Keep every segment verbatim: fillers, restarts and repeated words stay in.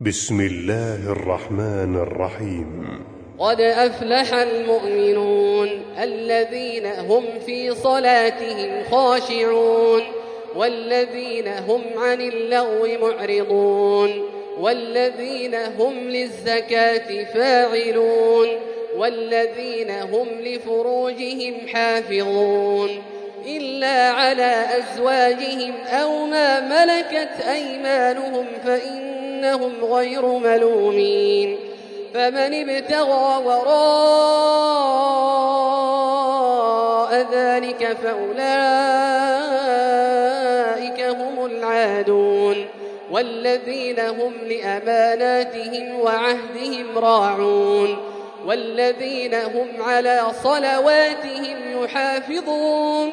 بسم الله الرحمن الرحيم. قد أفلح المؤمنون الذين هم في صلاتهم خاشعون والذين هم عن اللغو معرضون والذين هم للزكاة فاعلون والذين هم لفروجهم حافظون إلا على أزواجهم أو ما ملكت أيمانهم فإنهم غير ملومين. فمن ابتغى وراء ذلك فأولئك هم العادون والذين هم لأماناتهم وعهدهم راعون والذين هم على صلواتهم يحافظون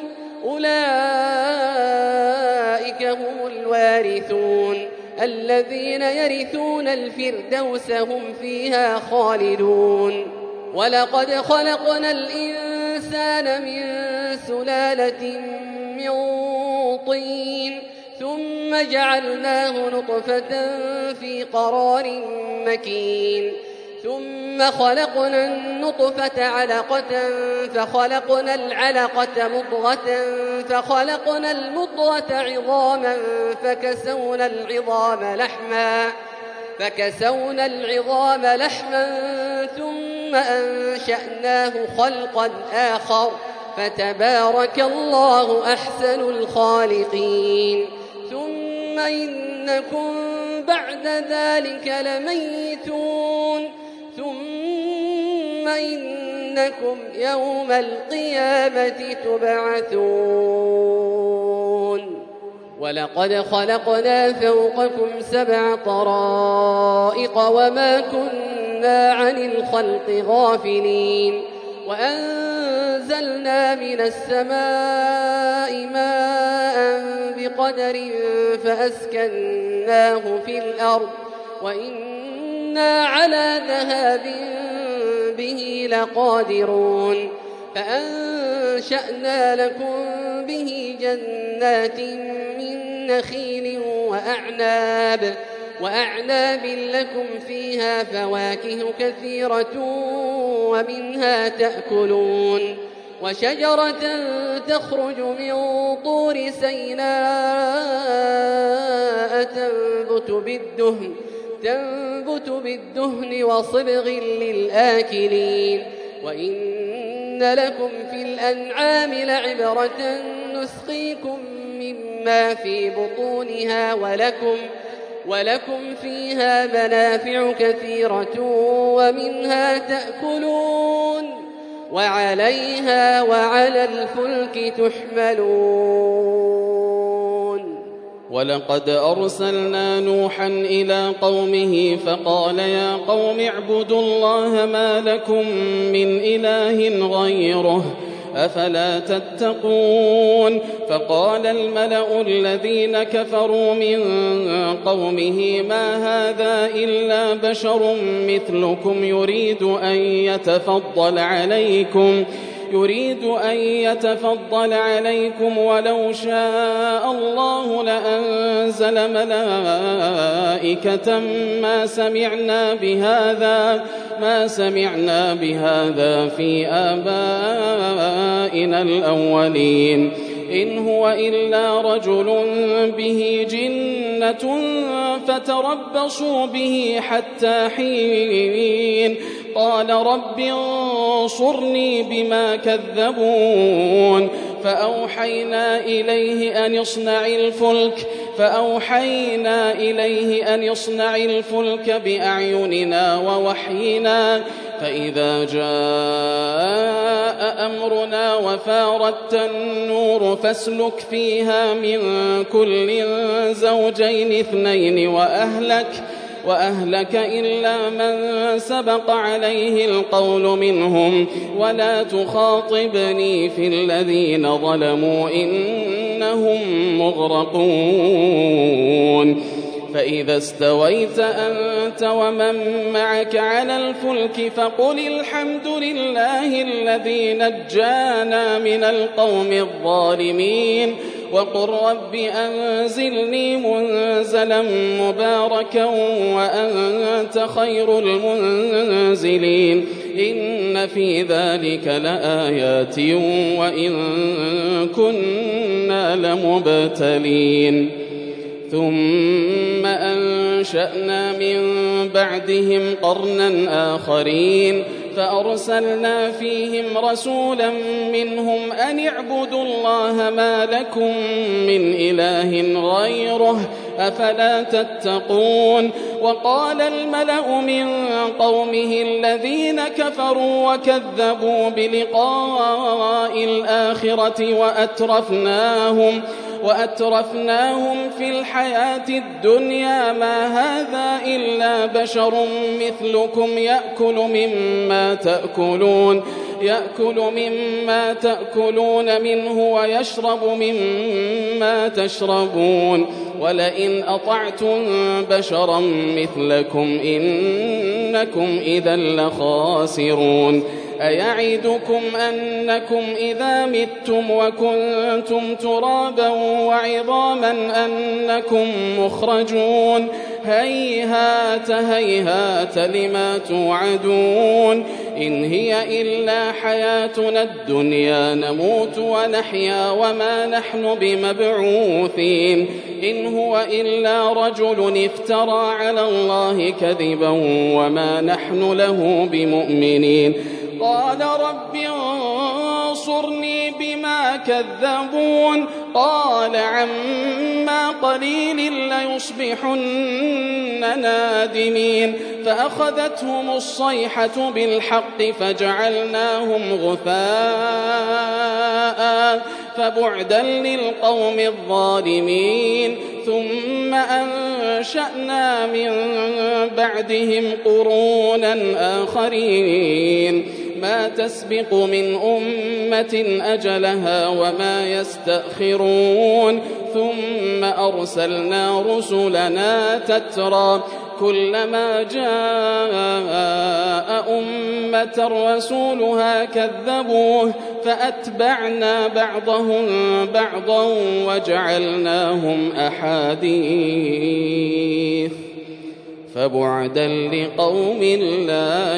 أولئك هم الوارثون الذين يرثون الفردوس هم فيها خالدون. ولقد خلقنا الإنسان من سلالة من طين ثم جعلناه نطفة في قرار مكين ثم خلقنا النطفة علقة فخلقنا العلقة مضغة فخلقنا المضغة عظاما فكسونا العظام لحما فكسونا العظام لحما ثم أنشأناه خلقا آخر فتبارك الله أحسن الخالقين. ثم إنكم بعد ذلك لميتون ثم إنكم يوم القيامة تبعثون. ولقد خلقنا فوقكم سبع طرائق وما كنا عن الخلق غافلين وأنزلنا من السماء ماء بقدر فأسكناه في الأرض وإنا على ذهاب به لقادرون. فأنشأنا لكم به جنات من نخيل وأعناب وأعناب لكم فيها فواكه كثيرة ومنها تأكلون وشجرة تخرج من طور سيناء تنبت بالدهن تنبت بالدهن وصبغ للآكلين. وإن لكم في الأنعام لعبرة نسقيكم مما في بطونها ولكم ولكم فيها منافع كثيرة ومنها تأكلون وعليها وعلى الفلك تحملون. ولقد أرسلنا نوحا إلى قومه فقال يا قوم اعبدوا الله ما لكم من إله غيره أفلا تتقون. فقال الملأ الذين كفروا من قومه ما هذا إلا بشر مثلكم يريد أن يتفضل عليكم يريد أن يتفضل عليكم ولو شاء الله لأنزل ملائكة ما سمعنا بهذا ما سمعنا بهذا في آبائنا الأولين إن هو إلا رجل به جنة فتربصوا به حتى حين. قال رب انصرني بما كذبون. فأوحينا إليه أن يصنع الفلك فأوحينا إليه أن يصنع الفلك بأعيننا ووحينا فإذا جاء أمرنا وفارت النور فاسلك فيها من كل زوجين اثنين وأهلك وأهلك إلا من سبق عليه القول منهم ولا تخاطبني في الذين ظلموا إنهم مغرقون. فإذا استويت أنت ومن معك على الفلك فقل الحمد لله الذي نجانا من القوم الظالمين وقل رب أنزلني منزلا مباركا وأنت خير المنزلين إن في ذلك لآيات وإن كنا لمبتلين ثم أنشأنا من بعدهم قرنا آخرين فأرسلنا فيهم رسولا منهم أن اعبدوا الله ما لكم من إله غيره أفلا تتقون وقال الملأ من قومه الذين كفروا وكذبوا بلقاء الآخرة وأترفناهم وأترفناهم في الحياة الدنيا ما هذا إلا بشر مثلكم يأكل مما تأكلون يأكل مما تأكلون منه ويشرب مما تشربون ولئن أطعتم بشرا مثلكم إنكم إذا لخاسرون أيعدكم أنكم إذا متم وكنتم ترابا وعظاما أنكم مخرجون هيهات هيهات لما توعدون إن هي إلا حياتنا الدنيا نموت ونحيا وما نحن بمبعوثين إن هو إلا رجل افترى على الله كذبا وما نحن له بمؤمنين قال رب انصرني بما كذبون قال عما قليل ليصبحن نادمين فأخذتهم الصيحة بالحق فجعلناهم غثاء فبعدا للقوم الظالمين ثم أنشأنا من بعدهم قرونا آخرين ما تسبق من أمة أجلها وما يستأخرون ثم أرسلنا رسلنا تترى كلما جاء أمة رسولها كذبوه فأتبعنا بعضهم بعضا وجعلناهم أحاديث فبعدا لقوم لا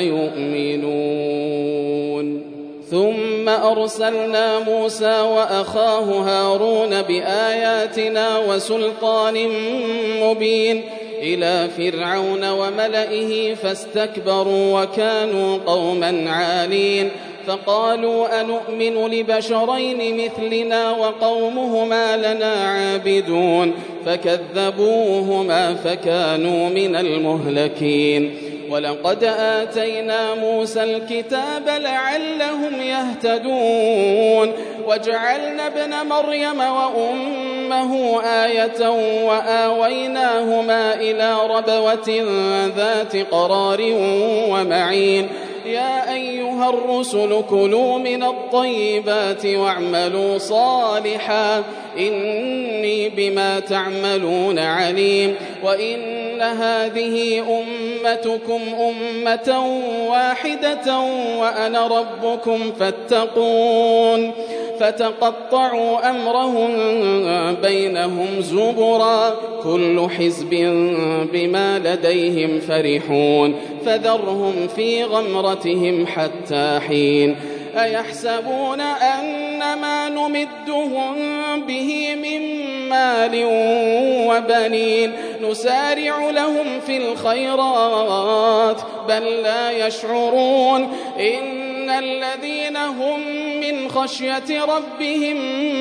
يؤمنون ثم أرسلنا موسى وأخاه هارون بآياتنا وسلطان مبين إلى فرعون وملئه فاستكبروا وكانوا قوما عالين فقالوا أنؤمن لبشرين مثلنا وقومهما لنا عابدون فكذبوهما فكانوا من المهلكين ولقد آتينا موسى الكتاب لعلهم يهتدون وجعلنا ابن مريم وأمه آية وآويناهما إلى ربوة ذات قرار ومعين يا أيها الرسل كلوا من الطيبات واعملوا صالحا إني بما تعملون عليم وإن هذه أمتكم أمة واحدة وأنا ربكم فاتقون فتقطعوا أمرهم بينهم زبرا كل حزب بما لديهم فرحون فذرهم في غمرتهم حتى حين أيحسبون أن ما نمدهم به من مال وبنين نسارع لهم في الخيرات بل لا يشعرون إن الذين هم من خشية ربهم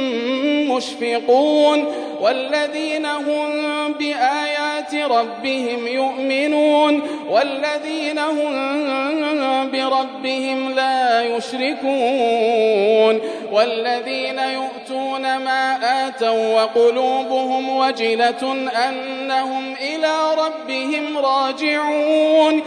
مشفقون والذين هم بآيات ربهم يؤمنون والذين هم بربهم لا يشركون والذين يؤتون ما آتوا وقلوبهم وجلة أنهم إلى ربهم راجعون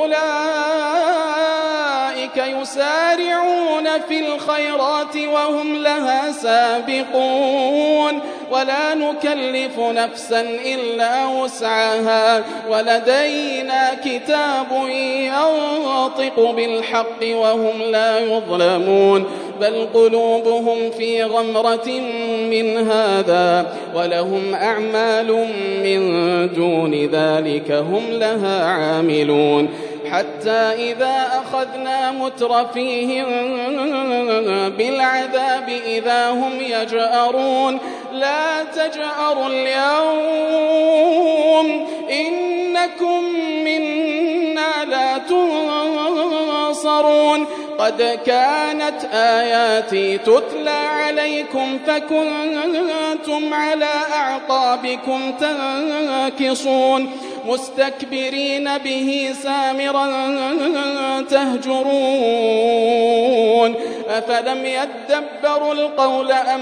أولئك يسارعون في الخيرات وهم لها سابقون ولا نكلف نفسا إلا وسعها ولدينا كتاب ينطق بالحق وهم لا يظلمون بل قلوبهم في غمرة من هذا ولهم أعمال من دون ذلك هم لها عاملون حتى إذا أخذنا مترفيهم بالعذاب إذا هم يجأرون لا تجأروا اليوم إنكم منا لا تنصرون قد كانت آياتي تتلى عليكم فكنتم على أعقابكم تنكصون مستكبرين به سامرا تهجرون أفلم يدبروا القول أم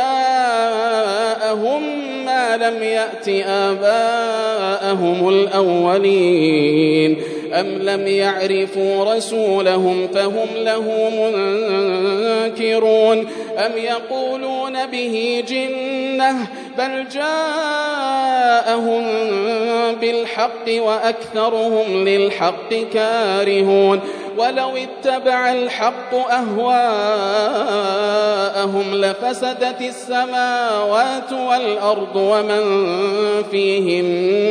جاءهم ما لم يأت آباءهم الأولين أم لم يعرفوا رسولهم فهم له منكرون أم يقولون به جنة بل جاءهم بالحق وأكثرهم للحق كارهون ولو اتبع الحق أهواءهم لفسدت السماوات والأرض ومن فيهن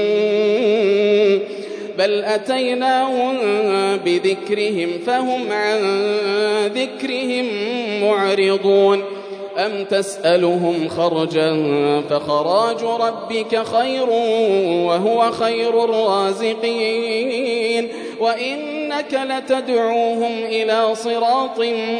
بل أتيناهم بذكرهم فهم عن ذكرهم معرضون أم تسألهم خرجا فخراج ربك خير وهو خير الرازقين وإنك لتدعوهم إلى صراط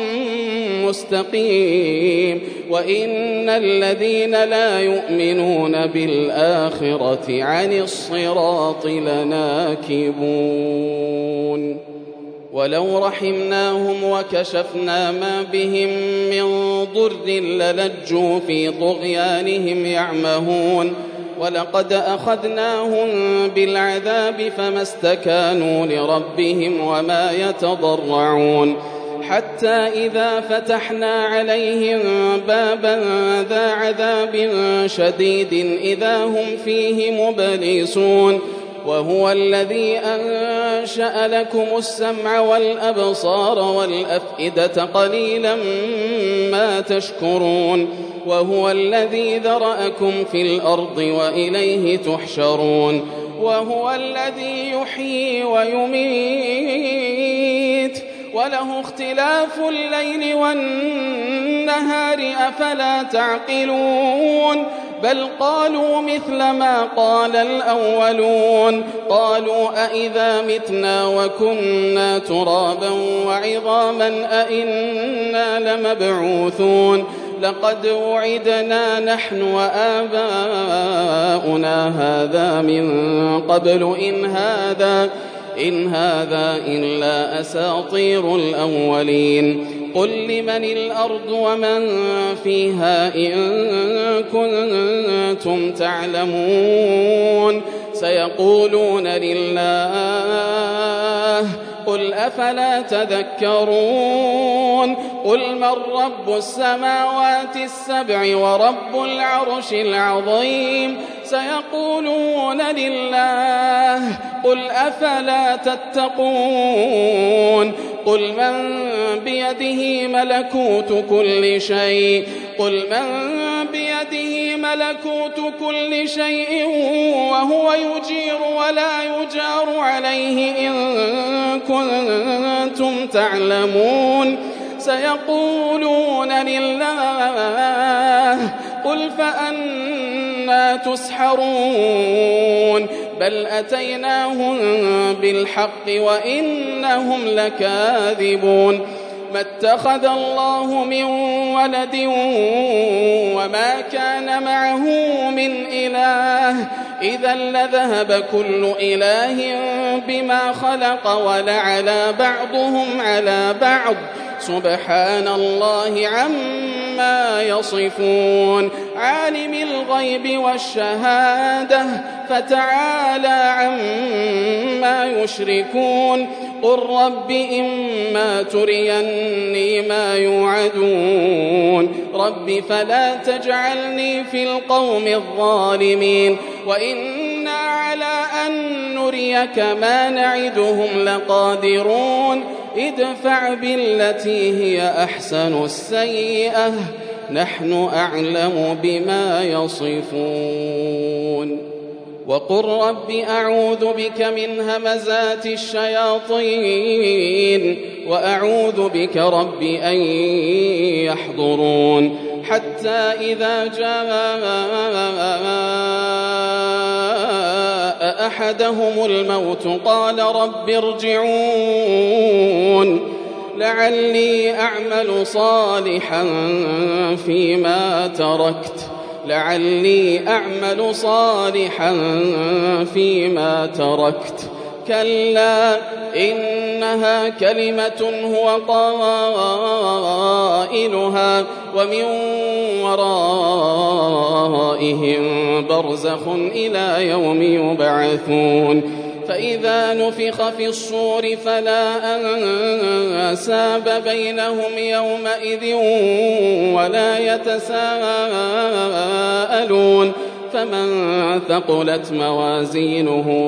مستقيم وإن الذين لا يؤمنون بالآخرة عن الصراط لناكبون ولو رحمناهم وكشفنا ما بهم من ضر للجوا في طغيانهم يعمهون ولقد أخذناهم بالعذاب فما استكانوا لربهم وما يتضرعون حتى إذا فتحنا عليهم بابا ذا عذاب شديد إذا هم فيه مبلسون وهو الذي أنشأ لكم السمع والأبصار والأفئدة قليلا ما تشكرون وهو الذي ذرأكم في الأرض وإليه تحشرون وهو الذي يحيي ويميت وله اختلاف الليل والنهار أفلا تعقلون بل قالوا مثل ما قال الأولون قالوا أئذا متنا وكنا ترابا وعظاما أئنا لمبعوثون لقد وعدنا نحن وآباؤنا هذا من قبل إن هذا إن هذا إلا أساطير الأولين قل لمن الأرض ومن فيها إن كنتم تعلمون سيقولون لله قل أفلا تذكرون قل من رب السماوات السبع ورب العرش العظيم سيقولون لله قل أفلا تتقون قل من بيده ملكوت كل شيء قل من بيده ملكوت كل شيء وهو يجير ولا يجار عليه إن كنتم تعلمون سيقولون لله قل فأنا تسحرون بل أتيناهم بالحق وإنهم لكاذبون ما اتخذ الله من ولد وما كان معه من إله إذا لذهب كل إله بما خلق ولعلى بعضهم على بعض سبحان الله عما يصفون عالم الغيب والشهادة فتعالى عما يشركون قل رب إما تريني ما يوعدون رب فلا تجعلني في القوم الظالمين وإنا على أن نريك ما نعدهم لقادرون ادفع بالتي هي أحسن السيئة نحن أعلم بما يصفون وقل رب أعوذ بك من همزات الشياطين وأعوذ بك رب أن يحضرون حتى إذا جاء أحدهم الموت قال رب ارجعون لعلي أعمل صالحا فيما تركت لعلي أعمل صالحا فيما تركت كلا إنها كلمة هو قائلها ومن ورائهم برزخ إلى يوم يبعثون فإذا نفخ في الصور فلا أنساب بينهم يومئذ ولا يتساءلون فمن ثقلت موازينه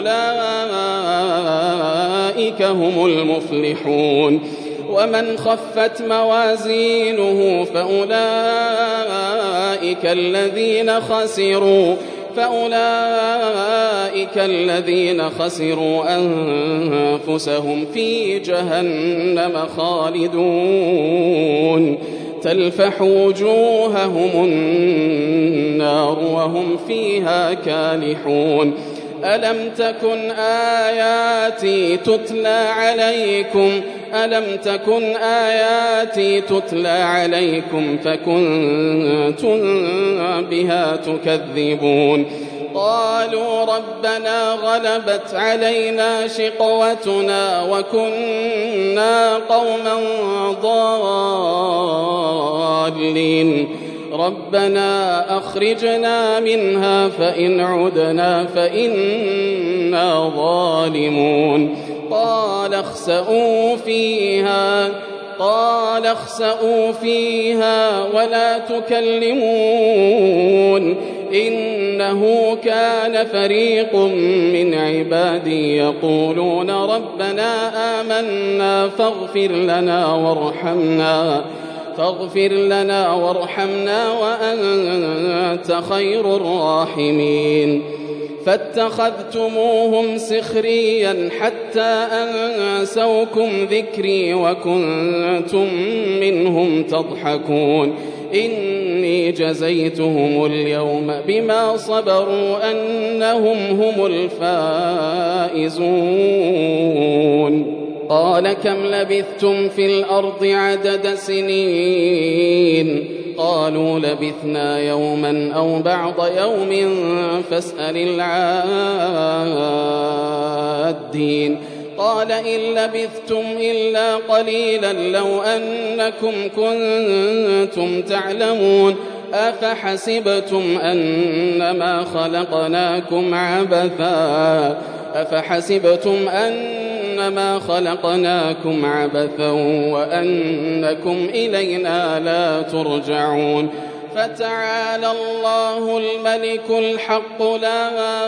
فأولئك هم المفلحون ومن خفت موازينه فأولئك الذين خسروا فأولئك الذين خسروا أنفسهم في جهنم خالدون تلفح وجوههم النار وهم فيها كالحون ألم تكن آياتي تتلى عليكم ألم تكن آياتي تتلى عليكم فكنتم بها تكذبون قالوا ربنا غلبت علينا شقوتنا وكنا قوما ضالين ربنا أخرجنا منها فإن عدنا فإنا ظالمون قال اخسئوا فيها قال اخسئوا فيها ولا تكلمون إنه كان فريق من عبادي يقولون ربنا آمنا فاغفر لنا وارحمنا فاغفر لنا وارحمنا وأنت خير الراحمين فاتخذتموهم سخريا حتى أنسوكم ذكري وكنتم منهم تضحكون إني جزيتهم اليوم بما صبروا أنهم هم الفائزون قال كم لبثتم في الأرض عدد سنين قالوا لبثنا يوما أو بعض يوم فاسأل العادين قال إن لبثتم إلا قليلا لو أنكم كنتم تعلمون أفحسبتم أنما خلقناكم عبثا أفحسبتم أنما خلقناكم عبثا وأنكم إلينا لا ترجعون فتعالى الله الملك الحق لا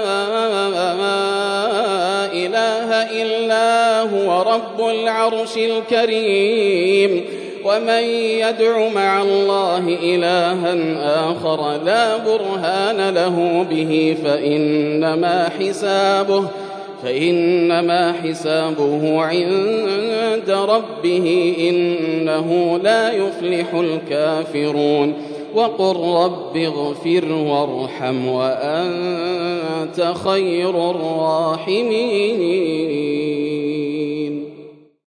إله إلا هو رب العرش الكريم ومن يدع مع الله إلها آخر لا برهان له به فإنما حسابه فإنما حسابه عند ربه إنه لا يفلح الكافرون وقل رب اغفر وارحم وأنت خير الراحمين